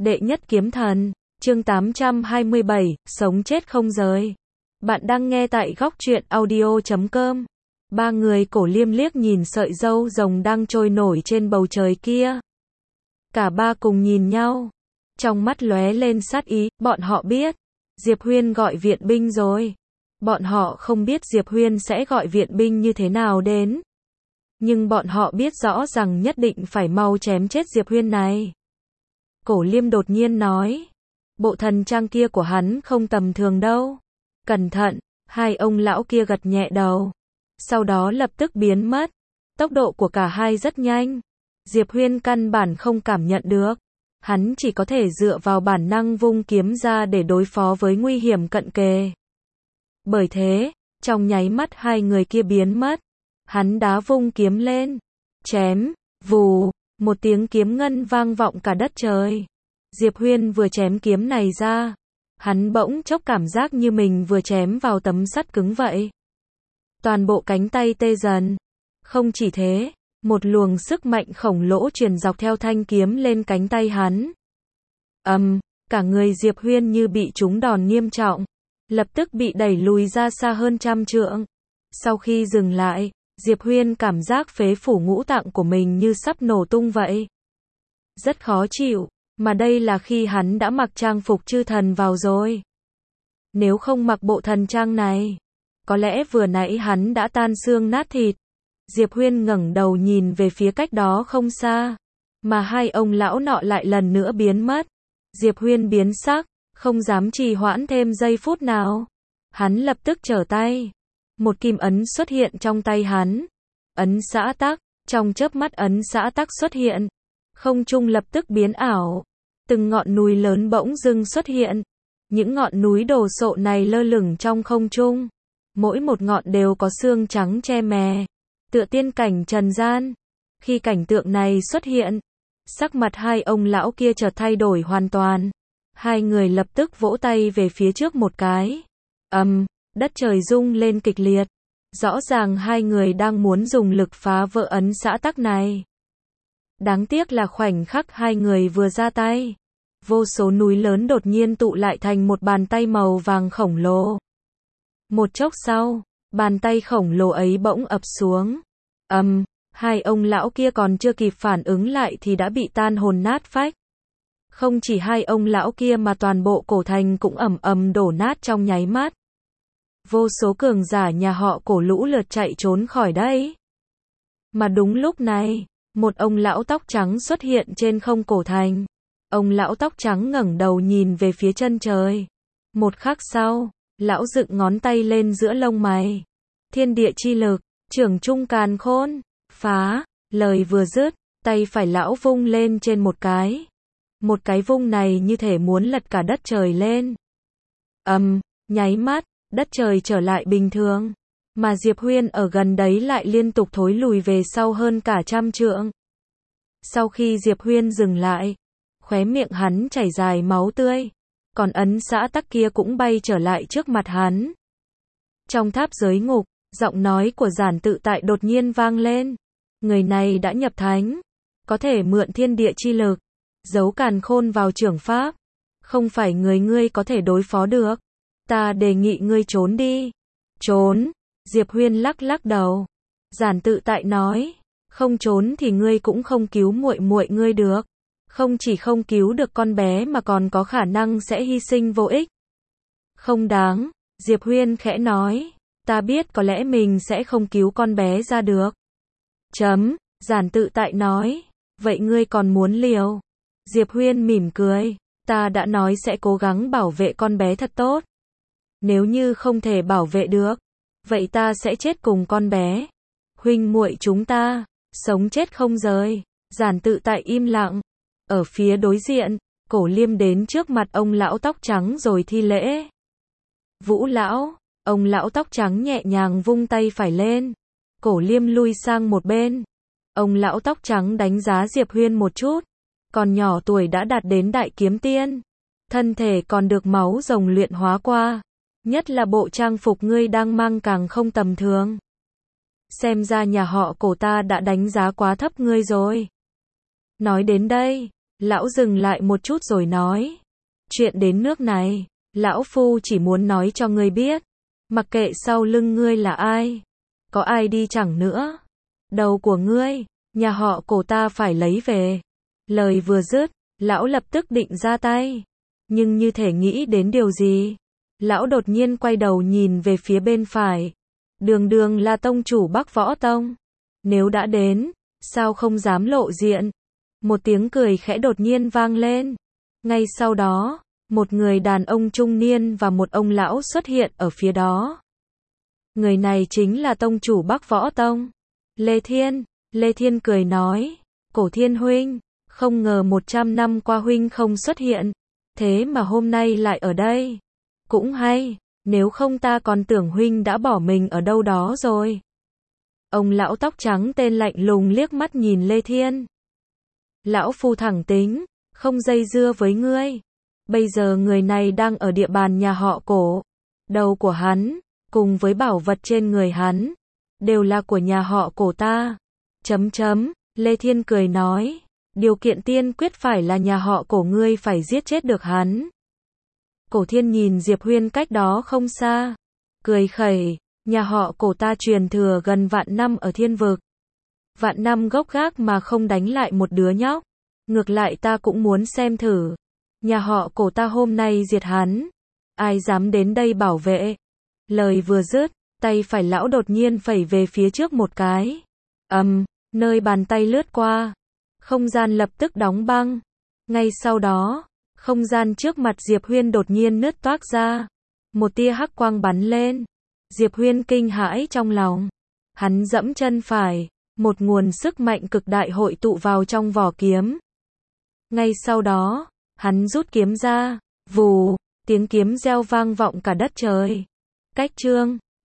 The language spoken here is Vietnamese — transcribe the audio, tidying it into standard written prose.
Đệ nhất kiếm thần, chương 827, sống chết không rời. Bạn đang nghe tại góc truyện audio.com. Ba người Cổ Liêm liếc nhìn sợi dâu rồng đang trôi nổi trên bầu trời kia. Cả ba cùng nhìn nhau. Trong mắt lóe lên sát ý, bọn họ biết. Diệp Huyên gọi viện binh rồi. Bọn họ không biết Diệp Huyên sẽ gọi viện binh như thế nào đến. Nhưng bọn họ biết rõ rằng nhất định phải mau chém chết Diệp Huyên này. Cổ Liêm đột nhiên nói. Bộ thần trang kia của hắn không tầm thường đâu. Cẩn thận, hai ông lão kia gật nhẹ đầu. Sau đó lập tức biến mất. Tốc độ của cả hai rất nhanh. Diệp Huyên căn bản không cảm nhận được. Hắn chỉ có thể dựa vào bản năng vung kiếm ra để đối phó với nguy hiểm cận kề. Bởi thế, trong nháy mắt hai người kia biến mất. Hắn đá vung kiếm lên. Chém, vù, một tiếng kiếm ngân vang vọng cả đất trời. Diệp Huyên vừa chém kiếm này ra. Hắn bỗng chốc cảm giác như mình vừa chém vào tấm sắt cứng vậy. Toàn bộ cánh tay tê dần. Không chỉ thế, một luồng sức mạnh khổng lồ truyền dọc theo thanh kiếm lên cánh tay hắn. Cả người Diệp Huyên như bị trúng đòn nghiêm trọng. Lập tức bị đẩy lùi ra xa hơn 100 trượng. Sau khi dừng lại, Diệp Huyên cảm giác phế phủ ngũ tạng của mình như sắp nổ tung vậy. Rất khó chịu, mà đây là khi hắn đã mặc trang phục chư thần vào rồi. Nếu không mặc bộ thần trang này, có lẽ vừa nãy hắn đã tan xương nát thịt. Diệp Huyên ngẩng đầu nhìn về phía cách đó không xa, mà hai ông lão nọ lại lần nữa biến mất. Diệp Huyên biến sắc, không dám trì hoãn thêm giây phút nào. Hắn lập tức trở tay. Một kim ấn xuất hiện trong tay hắn. Ấn xã tắc, trong chớp mắt ấn xã tắc xuất hiện. Không trung lập tức biến ảo. Từng ngọn núi lớn bỗng dưng xuất hiện. Những ngọn núi đồ sộ này lơ lửng trong không trung. Mỗi một ngọn đều có xương trắng che mè. Tựa tiên cảnh trần gian. Khi cảnh tượng này xuất hiện, sắc mặt hai ông lão kia chợt thay đổi hoàn toàn. Hai người lập tức vỗ tay về phía trước một cái. Đất trời rung lên kịch liệt. Rõ ràng hai người đang muốn dùng lực phá vỡ ấn xã tắc này. Đáng tiếc là khoảnh khắc hai người vừa ra tay, vô số núi lớn đột nhiên tụ lại thành một bàn tay màu vàng khổng lồ. Một chốc sau, bàn tay khổng lồ ấy bỗng ập xuống. Hai ông lão kia còn chưa kịp phản ứng lại thì đã bị tan hồn nát phách. Không chỉ hai ông lão kia mà toàn bộ cổ thành cũng ầm đổ nát trong nháy mắt. Vô số cường giả nhà họ Cổ lũ lượt chạy trốn khỏi đây. Mà đúng lúc này, một ông lão tóc trắng xuất hiện trên không cổ thành. Ông lão tóc trắng ngẩng đầu nhìn về phía chân trời. Một khắc sau, lão dựng ngón tay lên giữa lông mày. Thiên địa chi lực, trưởng trung càn khôn, phá, lời vừa dứt, tay phải lão vung lên trên một cái. Một cái vung này như thể muốn lật cả đất trời lên. Nháy mắt, đất trời trở lại bình thường. Mà Diệp Huyên ở gần đấy lại liên tục thối lùi về sau hơn cả 100 trượng. Sau khi Diệp Huyên dừng lại, khóe miệng hắn chảy dài máu tươi. Còn ấn xã tắc kia cũng bay trở lại trước mặt hắn. Trong tháp giới ngục, giọng nói của Giản Tự Tại đột nhiên vang lên. Người này đã nhập thánh, có thể mượn thiên địa chi lực, giấu càn khôn vào trưởng pháp. Không phải người ngươi có thể đối phó được. Ta đề nghị ngươi trốn đi. Trốn? Diệp Huyên lắc lắc đầu. Giản Tự Tại nói, không trốn thì ngươi cũng không cứu muội muội ngươi được. Không chỉ không cứu được con bé mà còn có khả năng sẽ hy sinh vô ích. Không đáng, Diệp Huyên khẽ nói, ta biết có lẽ mình sẽ không cứu con bé ra được. Giản Tự Tại nói, vậy ngươi còn muốn liều? Diệp Huyên mỉm cười, ta đã nói sẽ cố gắng bảo vệ con bé thật tốt. Nếu như không thể bảo vệ được, vậy ta sẽ chết cùng con bé. Huynh muội chúng ta, sống chết không rời. Giản Tự Tại im lặng. Ở phía đối diện, Cổ Liêm đến trước mặt ông lão tóc trắng rồi thi lễ. Vũ lão, ông lão tóc trắng nhẹ nhàng vung tay phải lên. Cổ Liêm lui sang một bên. Ông lão tóc trắng đánh giá Diệp Huyên một chút. Còn nhỏ tuổi đã đạt đến đại kiếm tiên. Thân thể còn được máu rồng luyện hóa qua. Nhất là bộ trang phục ngươi đang mang càng không tầm thường. Xem ra nhà họ Cổ ta đã đánh giá quá thấp ngươi rồi. Nói đến đây, Lão dừng lại một chút rồi nói. Chuyện đến nước này, lão phu chỉ muốn nói cho ngươi biết. Mặc kệ sau lưng ngươi là ai, có ai đi chẳng nữa, đầu của ngươi, nhà họ Cổ ta phải lấy về. Lời vừa dứt, lão lập tức định ra tay. Nhưng như thể nghĩ đến điều gì, lão đột nhiên quay đầu nhìn về phía bên phải. Đường đường là tông chủ Bắc Võ Tông. Nếu đã đến, sao không dám lộ diện? Một tiếng cười khẽ đột nhiên vang lên. Ngay sau đó, một người đàn ông trung niên và một ông lão xuất hiện ở phía đó. Người này chính là tông chủ Bắc Võ Tông, Lê Thiên. Lê Thiên cười nói, Cổ Thiên huynh, không ngờ 100 năm qua huynh không xuất hiện, thế mà hôm nay lại ở đây. Cũng hay, nếu không ta còn tưởng huynh đã bỏ mình ở đâu đó rồi. Ông lão tóc trắng tên lạnh lùng liếc mắt nhìn Lê Thiên. Lão phu thẳng tính, không dây dưa với ngươi. Bây giờ người này đang ở địa bàn nhà họ Cổ. Đầu của hắn, cùng với bảo vật trên người hắn, đều là của nhà họ Cổ ta. Lê Thiên cười nói, điều kiện tiên quyết phải là nhà họ Cổ ngươi phải giết chết được hắn. Cổ Thiên nhìn Diệp Huyên cách đó không xa, cười khẩy, nhà họ Cổ ta truyền thừa gần vạn năm ở thiên vực. Vạn năm gốc gác mà không đánh lại một đứa nhóc. Ngược lại ta cũng muốn xem thử. Nhà họ Cổ ta hôm nay diệt hắn, ai dám đến đây bảo vệ. Lời vừa dứt, tay phải lão đột nhiên phẩy về phía trước một cái. Nơi bàn tay lướt qua, không gian lập tức đóng băng. Ngay sau đó, không gian trước mặt Diệp Huyên đột nhiên nứt toác ra. Một tia hắc quang bắn lên. Diệp Huyên kinh hãi trong lòng. Hắn dẫm chân phải, một nguồn sức mạnh cực đại hội tụ vào trong vỏ kiếm. Ngay sau đó, hắn rút kiếm ra, vù, tiếng kiếm reo vang vọng cả đất trời. Cách chương